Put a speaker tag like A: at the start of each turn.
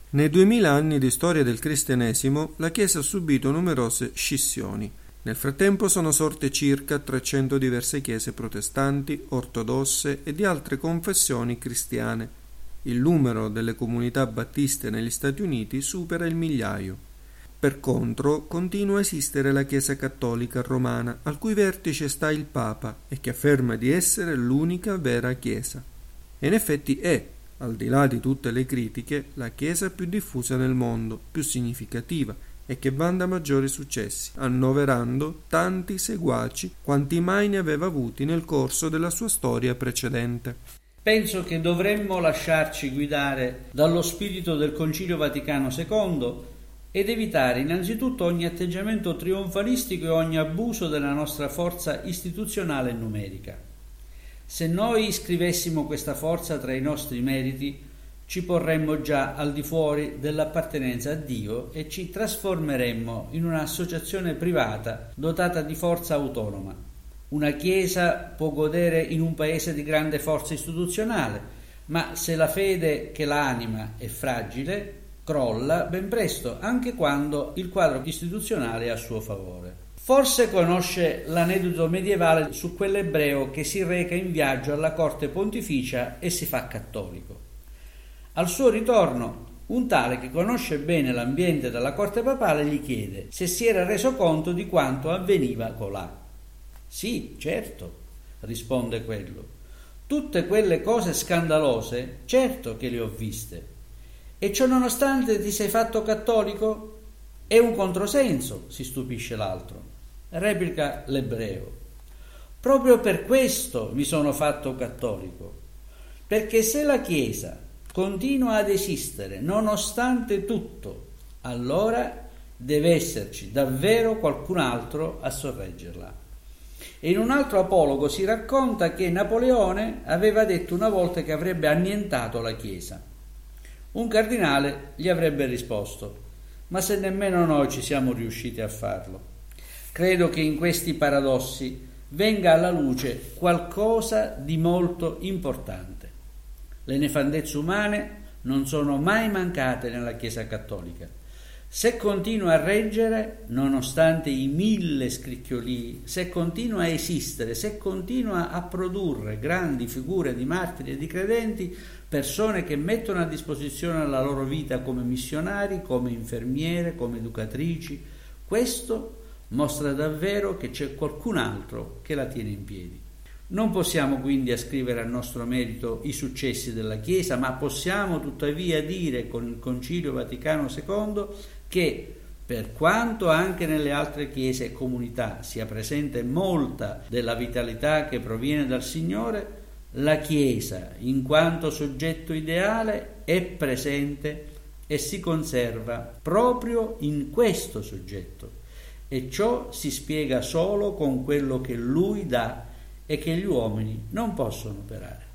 A: Nei 2000 anni di storia del cristianesimo, la Chiesa ha subito numerose scissioni. Nel frattempo sono sorte circa 300 diverse chiese protestanti, ortodosse e di altre confessioni cristiane. Il numero delle comunità battiste negli Stati Uniti supera il migliaio. Per contro, continua a esistere la Chiesa cattolica romana, al cui vertice sta il Papa e che afferma di essere l'unica vera Chiesa. E in effetti è, al di là di tutte le critiche, la Chiesa più diffusa nel mondo, più significativa e che vanta maggiori successi, annoverando tanti seguaci quanti mai ne aveva avuti nel corso della sua storia precedente.
B: Penso che dovremmo lasciarci guidare dallo spirito del Concilio Vaticano II ed evitare innanzitutto ogni atteggiamento trionfalistico e ogni abuso della nostra forza istituzionale e numerica. Se noi iscrivessimo questa forza tra i nostri meriti, ci porremmo già al di fuori dell'appartenenza a Dio e ci trasformeremmo in un'associazione privata dotata di forza autonoma. Una Chiesa può godere in un paese di grande forza istituzionale, ma se la fede che l'anima è fragile, crolla ben presto, anche quando il quadro istituzionale è a suo favore. Forse conosce l'aneddoto medievale su quell'ebreo che si reca in viaggio alla corte pontificia e si fa cattolico. Al suo ritorno, un tale che conosce bene l'ambiente della corte papale gli chiede se si era reso conto di quanto avveniva colà. «Sì, certo», risponde quello. «Tutte quelle cose scandalose, certo che le ho viste. E ciò nonostante ti sei fatto cattolico? È un controsenso», si stupisce l'altro. Replica l'ebreo: «Proprio per questo mi sono fatto cattolico, perché se la Chiesa continua ad esistere nonostante tutto, allora deve esserci davvero qualcun altro a sorreggerla». E in un altro apologo si racconta che Napoleone aveva detto una volta che avrebbe annientato la Chiesa. Un cardinale gli avrebbe risposto: «Ma se nemmeno noi ci siamo riusciti a farlo». Credo che in questi paradossi venga alla luce qualcosa di molto importante. Le nefandezze umane non sono mai mancate nella Chiesa cattolica. Se continua a reggere, nonostante i 1000 scricchiolii, se continua a esistere, se continua a produrre grandi figure di martiri e di credenti, persone che mettono a disposizione la loro vita come missionari, come infermiere, come educatrici, questo mostra davvero che c'è qualcun altro che la tiene in piedi. Non possiamo quindi ascrivere al nostro merito i successi della Chiesa, ma possiamo tuttavia dire con il Concilio Vaticano II che, per quanto anche nelle altre chiese e comunità sia presente molta della vitalità che proviene dal Signore, la Chiesa, in quanto soggetto ideale, è presente e si conserva proprio in questo soggetto. E ciò si spiega solo con quello che Lui dà e che gli uomini non possono operare.